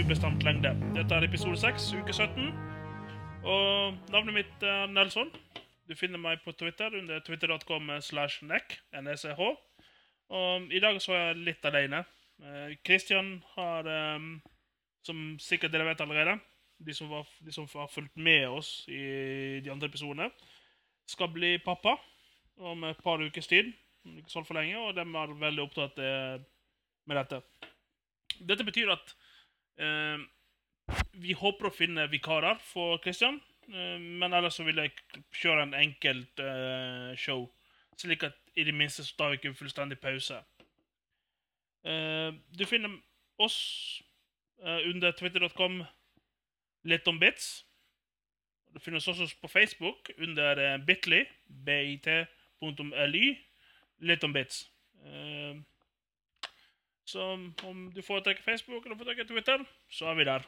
ubestemt lengde. Dette episode 6, uke 17. Og navnet mitt Nelson. Du finner meg på Twitter under twitter.com/nech, N-E-C-H. Og i dag så er jeg litt alene. Christian har, som sikkert dere vet allerede, de som har fulgt med oss i de andre episodene, skal bli pappa om et par ukers tid. Ikke så for lenge, og de er veldig opptatt med dette. Dette betyr at vi håper å finne vikarer for Christian, men ellers så vil jeg kjøre en enkelt show, slik at i det minste så tar vi ikke fullstendig pause. Du finner oss under twitter.com litt om bits. Du finner oss også på Facebook under bit.ly, bit.ly, litt om bits. Så om du foretrekker Facebook eller foretrekker Twitter, så er vi der.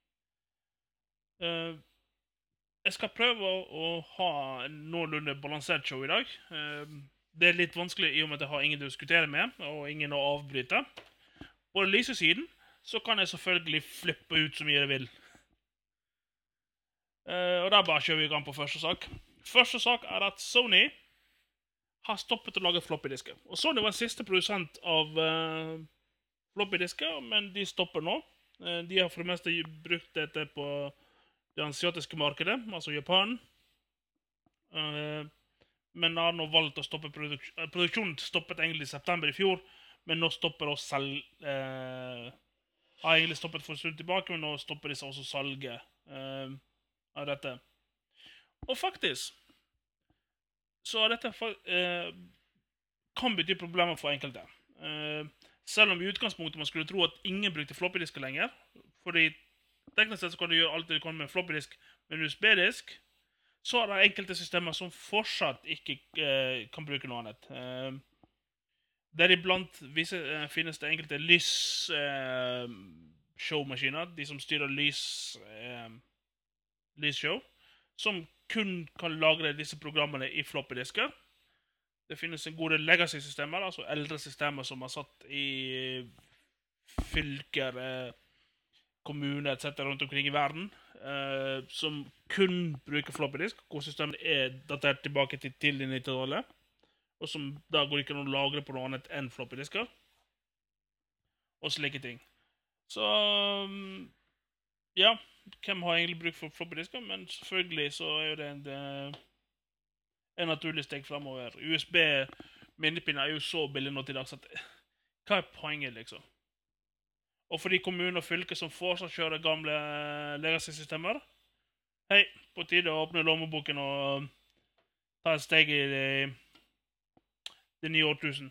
Jeg skal prøve å ha en noenlunde balansert show i dag. Det er litt vanskelig i og med at jeg har ingen å diskutere med, og ingen å avbryte. På den lyse siden så kan jeg selvfølgelig flippe ut så mye jeg vil. Og da bare kjører vi i gang på første sak. Første sak er at Sony har stoppet å lage floppy-disker. Og Sony var den siste produsent av floppy-disker, men de stopper nå. De har for det meste brukt dette på det asiatiske markedet, altså Japan. Men har nå valgt å stoppe produksjonen. Stoppet egentlig i september i fjor, men nå stopper også har egentlig stoppet for en stund tilbake, men nå stopper de også salget av dette. Og faktisk så er dette kan bety problemer for enkelte. Selv om i utgangspunktet man skulle tro at ingen brukte floppy-disker lenger, fordi teknisk sett så kan du gjøre alt det du kan med en floppy-disk, med en USB-disk, så er det enkelte systemer som fortsatt ikke kan bruke noe annet. Deriblant finnes det enkelte lys-showmaskiner, de som styrer lysshow, som kun kan lagre disse programmene i floppy-disker. Det finnes en god del legacy-systemer, altså eldre systemer som er satt i fylker, kommuner, etc. rundt omkring i verden, som kun bruker floppy-disk, hvor systemet er datert tilbake til tidlig 90-tallet, og som da går ikke an å lagre på noe annet enn floppy-disker, og slike ting. Så, ja, hvem har egentlig bruk for floppy-disker, men selvfølgelig så er jo det en naturlig steg fremover. USB-minnepinner er jo så billig nå til dags at hva er poenget liksom? Og for de kommuner og fylker som fortsatt kjører gamle legacy-systemer, hei, på tide å åpne lommeboken og ta et steg i det nye årtusen.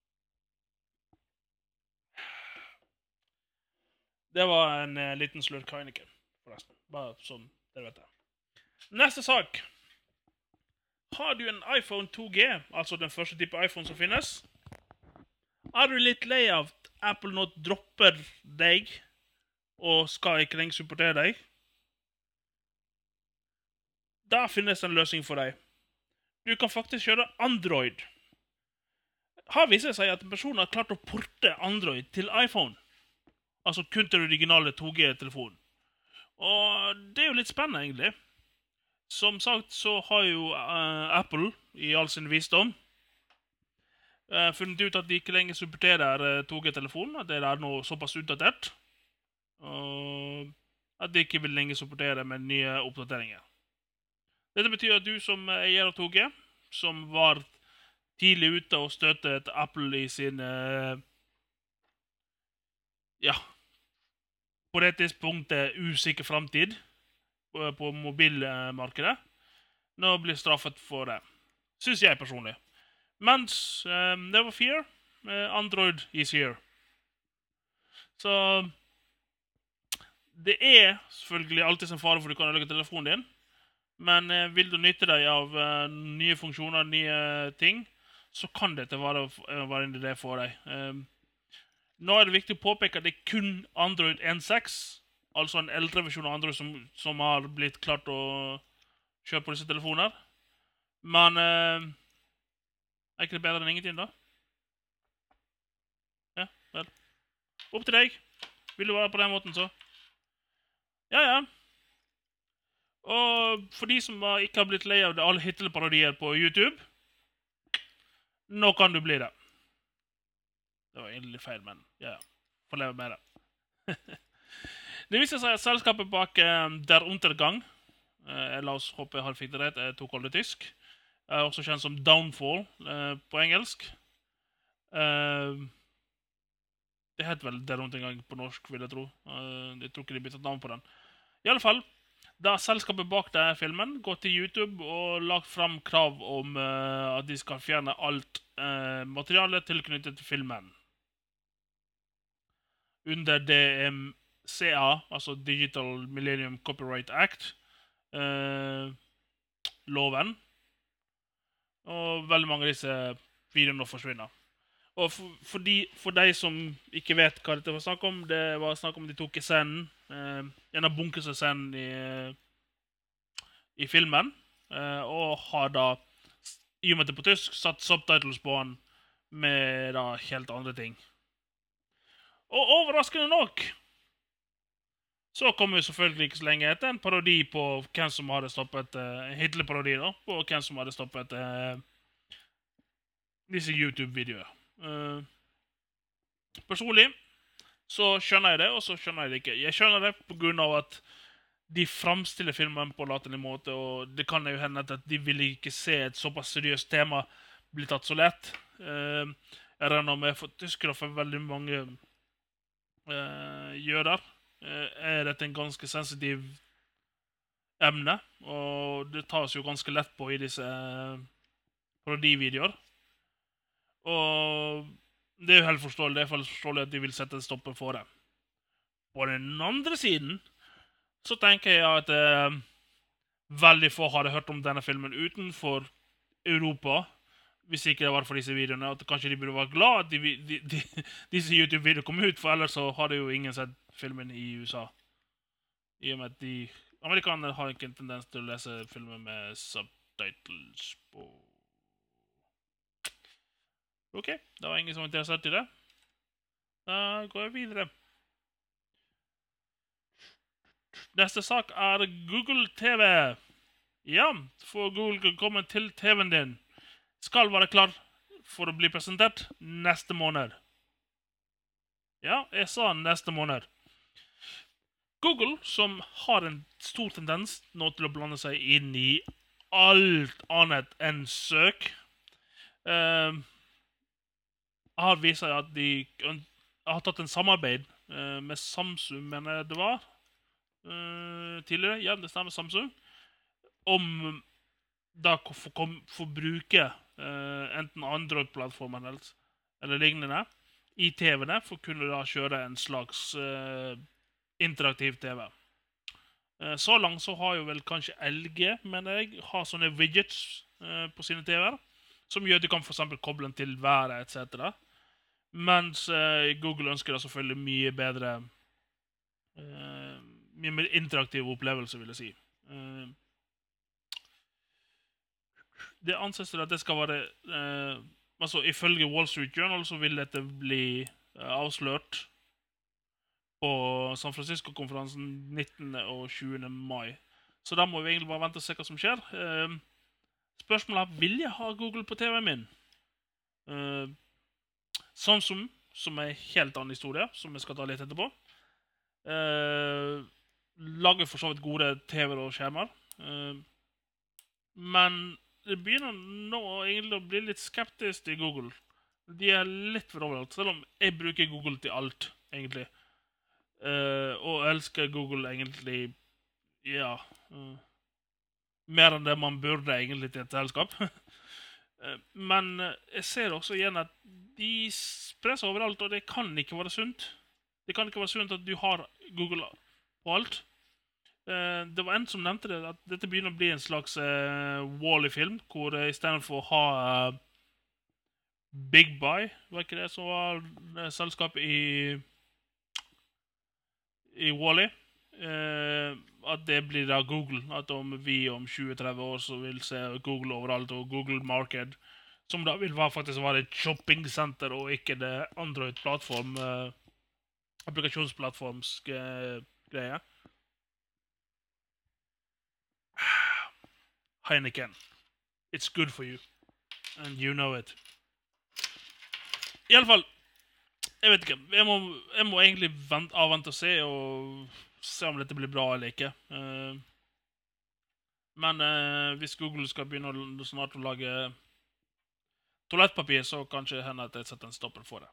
Det var en liten slurk Heineken, forresten. Bare sånn, dere vet det. Neste sak. Har du en iPhone 2G, altså den første type iPhone som finnes? Er du litt lei av at Apple nå dropper deg, og skal ikke lenger supportere deg? Da finnes en løsning for deg. Du kan faktisk kjøre Android. Har vist seg at en person har klart å porte Android til iPhone. Altså kun til originale 2G-telefonen. Og det er jo litt spennende egentlig. Som sagt så har jo Apple i all sin visdom funnet ut at de ikke lenger supporterer 2G-telefonen, at det er nå såpass utdatert, og at de ikke vil lenger supportere med nye oppdateringer. Dette betyr at du som eier av 2G, som var tidlig ute og støttet Apple i sin på det tidspunktet usikker fremtid på mobilmarkedet, nå blir straffet for det. Synes jeg personlig. Mens never fear, Android is here. Så det er selvfølgelig alltid en fare for du kan ødelegge telefonen din, men vil du nytte deg av nye funksjoner, nye ting, så kan dette være en idé for deg. Nå er det viktig å påpeke at det er kun Android 1.6, altså en eldre versjon av Android som har blitt klart å kjøre på disse telefoner. Men er ikke det bedre enn ingenting da? Ja, vel. Opp til deg. Vil du være på den måten så? Ja, ja. Og for de som ikke har blitt lei av alle Hitler-parodier på YouTube, nå kan du bli det. Det var egentlig litt feil, men ja, får leve med det. Det viser seg at selskapet bak Der Untergang, la oss håpe jeg fikk det rett, jeg tok alle tysk, også kjent som Downfall på engelsk. Det heter vel Der Untergang på norsk, vil jeg tro. Jeg tror ikke de byttet navn på den. I alle fall, da selskapet bak denne filmen gått til YouTube og lagt frem krav om at de skal fjerne alt materiale tilknyttet til filmen. Under DMCA, altså Digital Millennium Copyright Act, loven. Og veldig mange av disse videoene forsvinner. Og for de som ikke vet hva dette var snakk om, det var snakk om de tok scenen, en av bunkescenen i filmen, og har da, i og med det på tysk, satt subtitles på den med da helt andre ting. Og overraskende nok, så kommer vi selvfølgelig ikke så lenge etter en parodi på hvem som hadde stoppet, Hitler-parodi da, på hvem som hadde stoppet disse YouTube-videoer. Personlig så skjønner jeg det, og så skjønner jeg det ikke. Jeg skjønner det på grunn av at de fremstiller filmen på latterlig måte, og det kan jo hende at de vil ikke se et såpass seriøst tema bli tatt så lett. Jeg regner med for tyskere for veldig mange jøder. Dette en ganske sensitiv emne, og det tas jo ganske lett på i disse parodivideoer. Og det jo helt forståelig, det forståelig at de vil sette en stopper for det. På den andre siden så tenker jeg at veldig få hadde hørt om denne filmen utenfor Europa, hvis ikke det var for disse videoene, at kanskje de burde være glad at disse YouTube-videoene kom ut, for ellers så hadde jo ingen sett filmen i USA. I og med at amerikanere har ikke en tendens til å lese filmer med subtitles på. Ok, det var ingen som var interessert i det. Da går jeg videre. Neste sak Google TV. Ja, for Google kommer til TV-en din. Skal være klar for å bli presentert neste måned. Ja, jeg sa neste måned. Google, som har en stor tendens nå til å blande seg inn i alt annet enn søk, har vist seg at de har tatt en samarbeid med Samsung, mener jeg det var, tidligere, ja, det stemmer Samsung, om da få bruke enten Android-plattformen eller lignende i TV-ene, for å kunne da kjøre en slags interaktiv TV. Så langt så har jo vel kanskje LG, mener jeg, har sånne widgets på sine TV-er, som gjør at du kan for eksempel koble den til været, etc. Mens Google ønsker da selvfølgelig mye bedre, mye mer interaktiv opplevelse, vil jeg si. Det anses til at det skal være, altså ifølge Wall Street Journal så vil dette bli avslørt på San Francisco-konferansen 19. og 20. mai. Så da må vi egentlig bare vente og se hva som skjer. Spørsmålet er, vil jeg ha Google på TV-en min? Samsung, som er en helt annen historie, som jeg skal ta litt etterpå, lager for så vidt gode TV-er og skjermer. Men det begynner nå egentlig å bli litt skeptisk til Google. De er litt for overalt, selv om jeg bruker Google til alt, egentlig. Og elsker Google egentlig, ja, mer enn det man burde egentlig til et selskap. Men jeg ser også igjen at de sprer seg overalt, og det kan ikke være sunt. Det kan ikke være sunt at du har Google på alt. Det var en som nevnte det, at dette begynner å bli en slags Wall-E-film, hvor i stedet for å ha Big Buy, var ikke det som var selskapet i Wall-E, at det blir da Google, at om vi om 20-30 år så vil se Google overalt, og Google Market, som da vil faktisk være et shopping-senter, og ikke det Android-plattform, applikasjonsplattforms greie. Heineken. It's good for you. And you know it. I alle fall, jeg vet ikke. Jeg må egentlig avvente og se om dette blir bra eller ikke. Men hvis Google skal begynne snart å lage toalettpapir, så kanskje hende at jeg setter en stopper for det.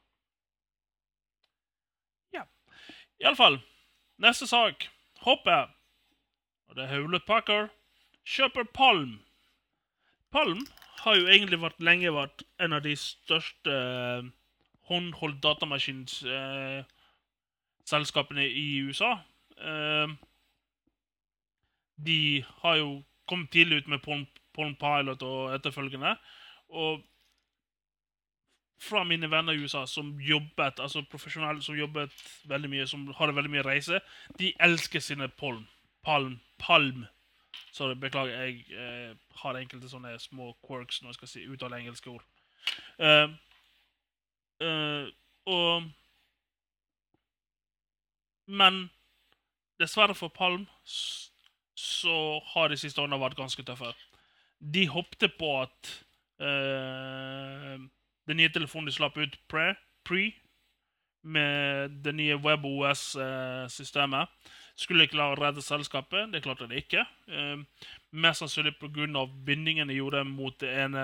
Ja. I alle fall, neste sak. Håper, og det er Hewlett Packard, kjøper Palm. Palm har jo egentlig lenge vært en av de største håndholdt datamaskins selskapene i USA. De har jo kommet tidlig ut med Palm Pilot og etterfølgende, og fra mine venner i USA som jobbet, altså profesjonelle som jobbet veldig mye, som har veldig mye reise, de elsker sine Palm. Sorry, beklager, jeg har enkelte sånne små quirks når jeg skal uttale engelske ord. Men dessverre for Palm så har de siste årene vært ganske tøffe. De hoppte på at den nye telefonen de slapp ut pre med det nye WebOS-systemet skulle ikke klare å redde selskapet. Det klarte det ikke. Mest sannsynlig på grunn av bindingen de gjorde mot det ene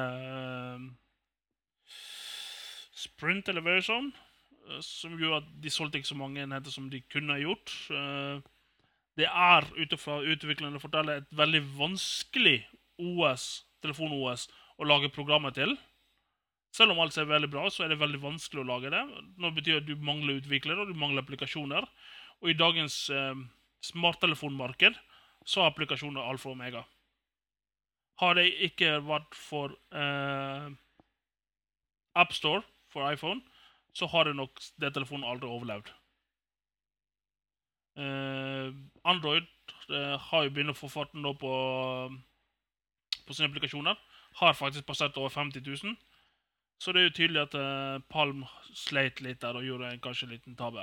Sprint eller Verizon, som gjorde at de solgte ikke så mange enheter som de kunne ha gjort. Det er, utenfra utviklerne forteller, et veldig vanskelig telefon-OS å lage programmer til. Selv om alt ser veldig bra, så er det veldig vanskelig å lage det. Nå betyr det at du mangler utviklere, og du mangler applikasjoner. Og i dagens smarttelefonmarked, så er applikasjoner alfa og omega. Har det ikke vært for App Store for iPhone, så har det nok det telefonen aldri overlevd. Android har jo begynt å få farten nå på sine applikasjoner. Har faktisk passert over 50 000. Så det er jo tydelig at Palm sleit litt der og gjorde kanskje en liten tabbe.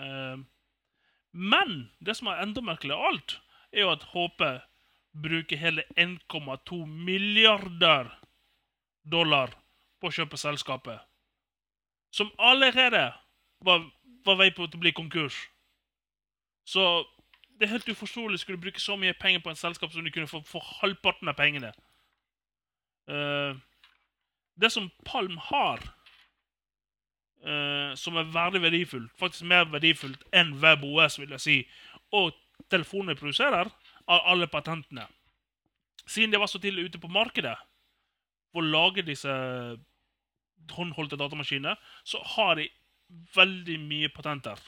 Men det som er enda merkelig av alt, er jo at HP bruker hele 1,2 milliarder dollar på å kjøpe selskapet, som allerede var vei på å bli konkurs. Så det er helt uforståelig skulle bruke så mye penger på en selskap som de kunne få halvparten av pengene. Det som Palm har, som er veldig verdifullt, faktisk mer verdifullt enn WebOS, vil jeg si, og telefonene produserer, av alle patentene. Siden de var så tidlig ute på markedet for å lage disse håndholdte datamaskiner, så har de veldig mye patenter.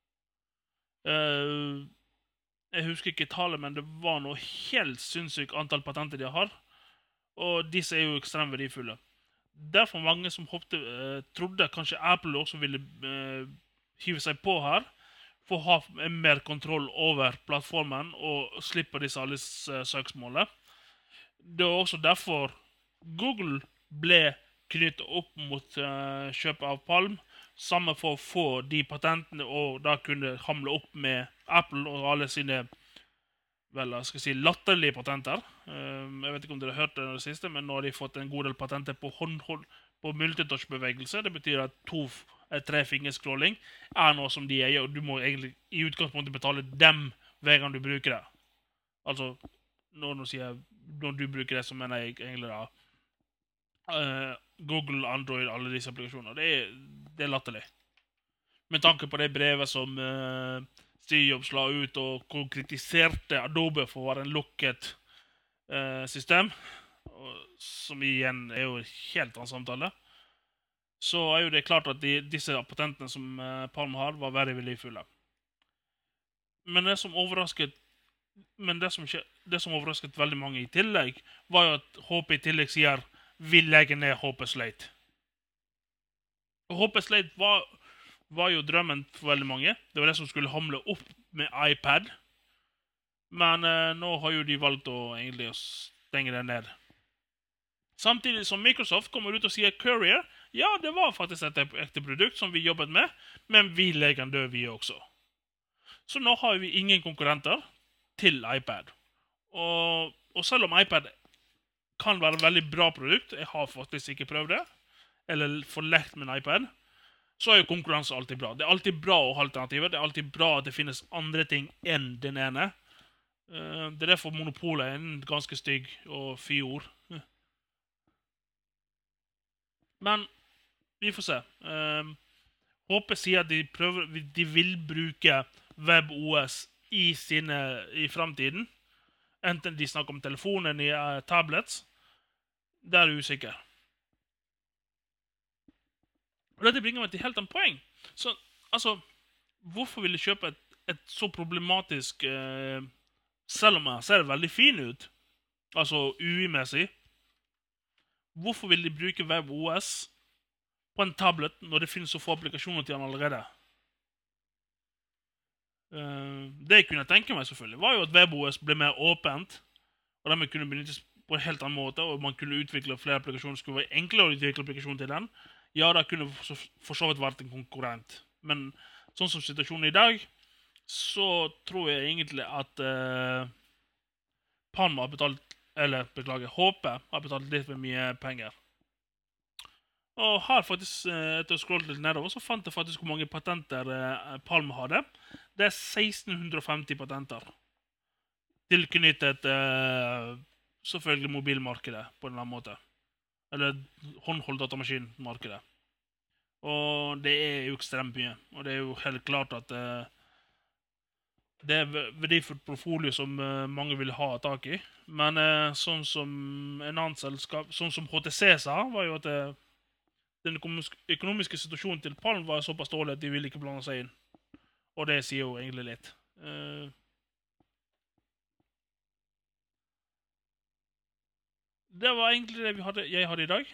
Jeg husker ikke tallet, men det var noe helt sinnssykt antall patenter de har, og disse er jo ekstremt verdifulle. Derfor mange som trodde kanskje Apple også ville hive seg på her, for å ha mer kontroll over plattformen og slippe disse alle søksmålene. Det var også derfor Google ble knyttet opp mot kjøpet av Palm, sammen for å få de patentene og da kunne hamle opp med Apple og alle sine latterlige patenter. Jeg vet ikke om dere har hørt det det siste, men nå har de fått en god del patenter på på multitouch-bevegelse. Det betyr at 2-3 fingerscrolling er noe som de eier, og du må egentlig i utgangspunktet betale dem hver gang du bruker det. Altså, når du bruker det, så mener jeg egentlig da Google, Android, alle disse applikasjoner. Det er latterlig. Med tanke på det brevet som Steve Jobs la ut og kritiserte Adobe for å være en lukket system, som igjen er jo helt annen samtale, så er jo det klart at disse patentene som Palm har var veldig verdifulle. Men det som overrasket veldig mange i tillegg, var jo at HP i tillegg sier vi legger ned HP Slate. Og HP Slate var jo drømmen for veldig mange. Det var det som skulle hamle opp med iPad. Men nå har jo de valgt å egentlig stenge det ned. Samtidig som Microsoft kommer ut og sier Courier, ja, det var faktisk et ekte produkt som vi jobbet med, men vi legger den død vi også. Så nå har vi ingen konkurrenter til iPad. Og selv om iPad kan være et veldig bra produkt. Jeg har faktisk ikke prøvd det. Eller forlekt med en iPad. Så er jo konkurranse alltid bra. Det er alltid bra å ha alternativer. Det er alltid bra at det finnes andre ting enn den ene. Det er derfor monopolet er en ganske stygg og fy ord. Men vi får se. HP sier at de vil bruke WebOS i fremtiden. Enten de snakker om telefonen i tablets. Det er usikker. Og dette bringer meg til helt en poeng. Så, altså, hvorfor vil de kjøpe et så problematisk, selv om jeg ser veldig fin ut, altså UI-messig, hvorfor vil de bruke WebOS på en tablet når det finnes så få applikasjoner til den allerede? Det jeg kunne tenke meg selvfølgelig, var jo at WebOS ble mer åpent, og dermed kunne benyttes på en helt annen måte, og man kunne utvikle flere applikasjoner, skulle være enklere å utvikle applikasjoner til den. Ja, det kunne for så vidt vært en konkurrent. Men sånn som situasjonen i dag, så tror jeg egentlig at Palm har betalt, eller beklager, HP har betalt litt for mye penger. Og her faktisk, etter å scrolle litt nedover, så fant jeg faktisk hvor mange patenter Palm hadde. Det er 1650 patenter. Tilknyttet selvfølgelig mobilmarkedet på denne måten. Eller håndholdt datamaskinmarkedet. Og det er jo ekstremt mye. Og det er jo helt klart at det er verdifullt portfolio som mange vil ha tak i. Men sånn som en annen selskap, sånn som HTC sa, var jo at den økonomiske situasjonen til Palm var såpass dårlig at de ville ikke blande seg inn. Og det sier jo egentlig litt. Det var egentlig det jeg hadde i dag.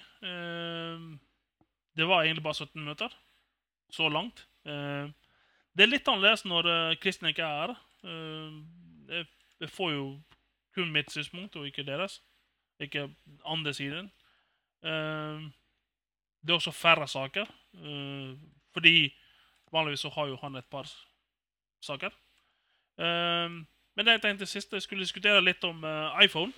Det var egentlig bare 17 minutter. Så langt. Det er litt annerledes når Kristian ikke er her. Jeg får jo kun mitt synspunkt, og ikke deres. Ikke andre siden. Det er også færre saker. Fordi vanligvis så har jo han et par saker. Men det jeg tenkte sist, jeg skulle diskutere litt om iPhone.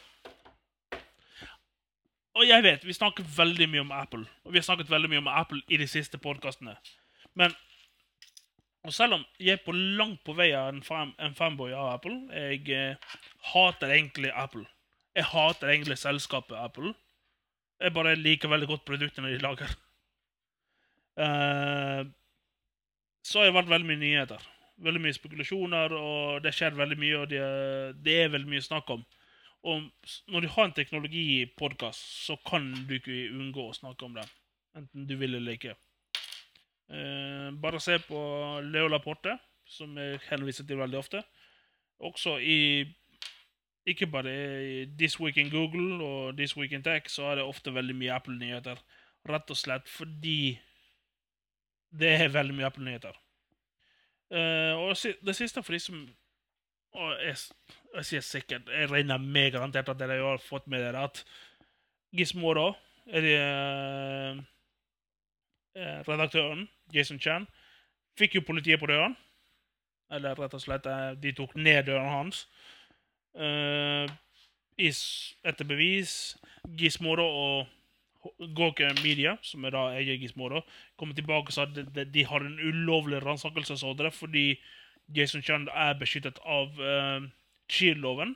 Og jeg vet, vi snakker veldig mye om Apple. Og vi har snakket veldig mye om Apple i de siste podcastene. Men og selv om jeg er langt på vei av en fanboy av Apple, jeg hater egentlig Apple. Jeg hater egentlig selskapet Apple. Jeg bare liker veldig godt produktene de lager. Så har det vært veldig mye nyheter. Veldig mye spekulasjoner, og det skjer veldig mye, og det er veldig mye snakk om. Og når du har en teknologi-podcast, så kan du ikke unngå å snakke om det. Enten du vil eller ikke. Bare se på Leo Laporte, som jeg henviser til veldig ofte. Også ikke bare i This Week in Google og This Week in Tech, så er det ofte veldig mye Apple-nyheter. Rett og slett fordi det er veldig mye Apple-nyheter. Og det siste for de som jeg sier sikkert, jeg regner med garantert at dere har fått med dere at Gizmodo redaktøren, Jason Chan, fikk jo politiet på døren. Eller rett og slett, de tok ned døren hans. Etter bevis, Gizmodo og Gawker Media, som da eier Gizmodo, kommer tilbake og sa at de har en ulovlig ransakelsesordre fordi Jason Chan er beskyttet av Shield-loven.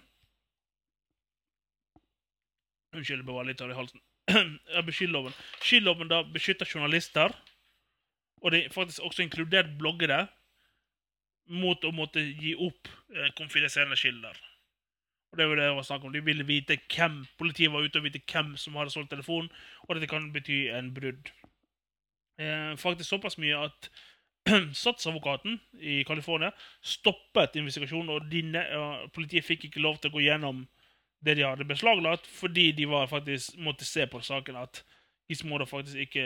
Unnskyld, det var litt av i halsen. Shield-loven. Shield-loven da beskytter journalister, og det faktisk også inkludert bloggere, mot å måtte gi opp konfidensielle kilder. Og det var det jeg var snakket om. De ville vite hvem, politiet var ute og vite hvem som hadde solgt telefonen, og dette kan bety en brudd. Faktisk såpass mye at statsadvokaten i California stoppet investigasjonen, og politiet fikk ikke lov til å gå gjennom det de hadde beslaglagt, fordi de var faktisk måtte se på saken at Gizmodo faktisk ikke,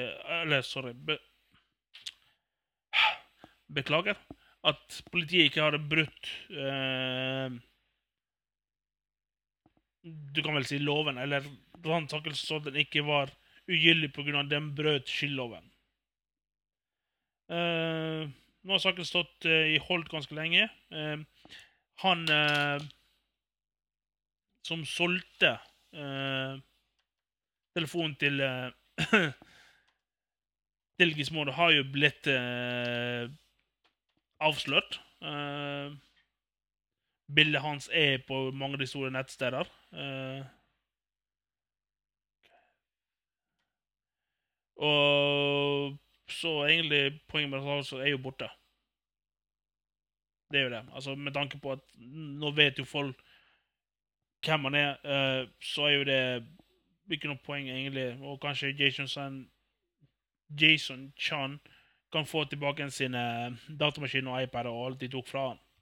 beklager, at politiet ikke hadde brutt du kan vel si loven, eller ransakelse så den ikke var ugyldig på grunn av den brøt Shield-loven. Nå har saken stått i hold ganske lenge. Han som solgte telefonen til til Gizmodo har jo blitt avslørt. Bildet hans er på mange av de store nettsteder. Og så egentlig poenget med det er jo borte. Det er jo det. Altså, med tanke på at nå vet jo folk hvem han er, så er jo det ikke noe poeng egentlig. Og kanskje Jason Chan kan få tilbake sine datamaskiner og iPad og alt de tok fra han.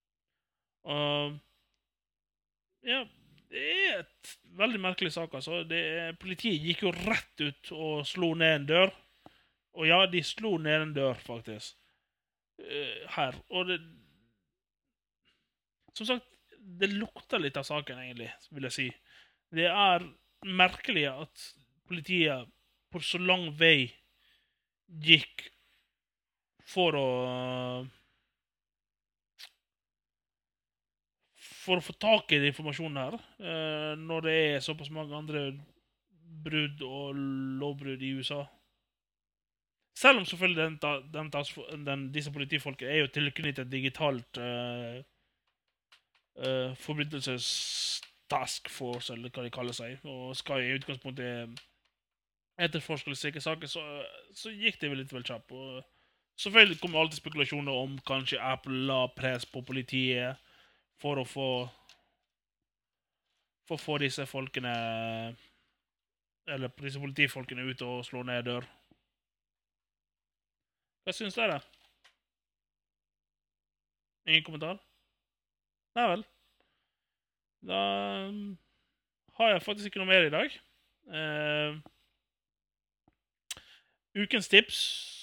Ja, det er et veldig merkelig sak, altså. Politiet gikk jo rett ut og slo ned en dør. Og ja, de slo ned en dør, faktisk. Her. Og det... Som sagt, det lukter litt av saken, egentlig, vil jeg si. Det er merkelig at politiet på så lang vei gikk for å få tak i den informasjonen her, når det er såpass mange andre brudd og lovbrudd i USA. Selv om selvfølgelig disse politifolkene er jo tilknyttet digitalt forbrytelses-task force, eller hva de kaller seg, og skal i utgangspunktet etterforske slike saker, så gikk det vel litt vel kjapt. Og selvfølgelig kommer alltid spekulasjoner om kanskje Apple la press på politiet for å få disse folkene, eller disse politifolkene ut og slå ned dør. Hva synes dere? Ingen kommentar? Nei vel. Da har jeg faktisk ikke noe mer i dag. Ukens tips.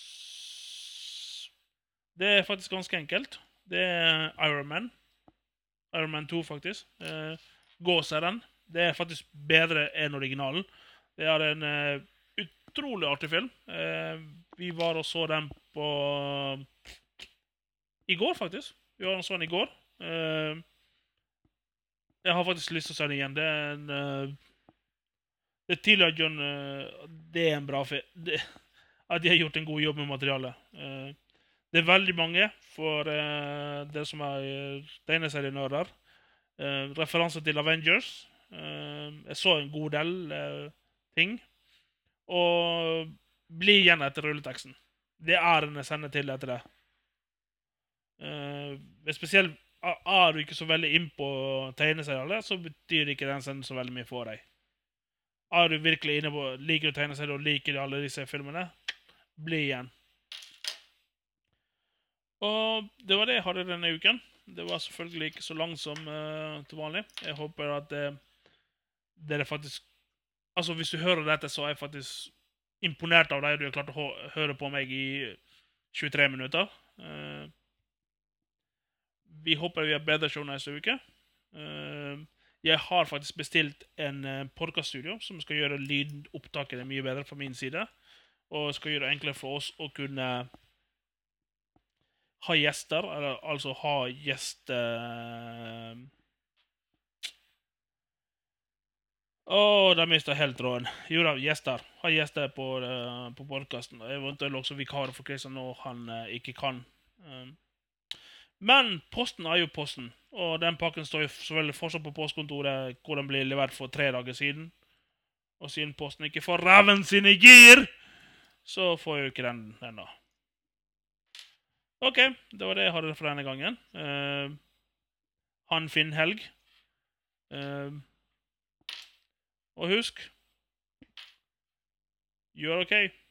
Det er faktisk ganske enkelt. Det er Iron Man. Iron Man 2, faktisk. Gå og se den. Det er faktisk bedre enn originalen. Det er en utrolig artig film. Vi var og så den på... I går, faktisk. Vi var og så den i går. Jeg har faktisk lyst til å se den igjen. Det er tydelig at det er en bra film. At de har gjort en god jobb med materialet. Det er veldig mange for det som er tegneserienørder. Referanser til Avengers. Jeg så en god del ting. Og bli igjen etter rulleteksten. Det er en jeg sender til etter det. Spesielt er du ikke så veldig inn på tegneserier, så betyr ikke den senden så veldig mye for deg. Er du virkelig inne på liker du tegneserier og liker du alle disse filmene, bli igjen. Og det var det jeg hadde denne uken. Det var selvfølgelig ikke så langt som til vanlig. Jeg håper at dere faktisk... Altså, hvis du hører dette, så er jeg faktisk imponert av deg. Du har klart å høre på meg i 23 minutter. Vi håper vi har bedre show neste uke. Jeg har faktisk bestilt en podcaststudio som skal gjøre lydopptaket mye bedre fra min side. Og skal gjøre det enklere for oss å kunne ha gjester, eller altså ha gjester... Da mistet jeg helt råden. Jo da, gjester. Ha gjester på podcasten. Eventuelt også vikarer for Kristian når han ikke kan. Men posten er jo posten. Og den pakken står jo selvfølgelig fortsatt på postkontoret, hvor den ble levert for 3 dager siden. Og siden posten ikke får ræven sin i gir, så får jeg jo ikke den enda. Ok, det var det jeg hadde for denne gangen. Ha en fin helg. Og husk, you're okay.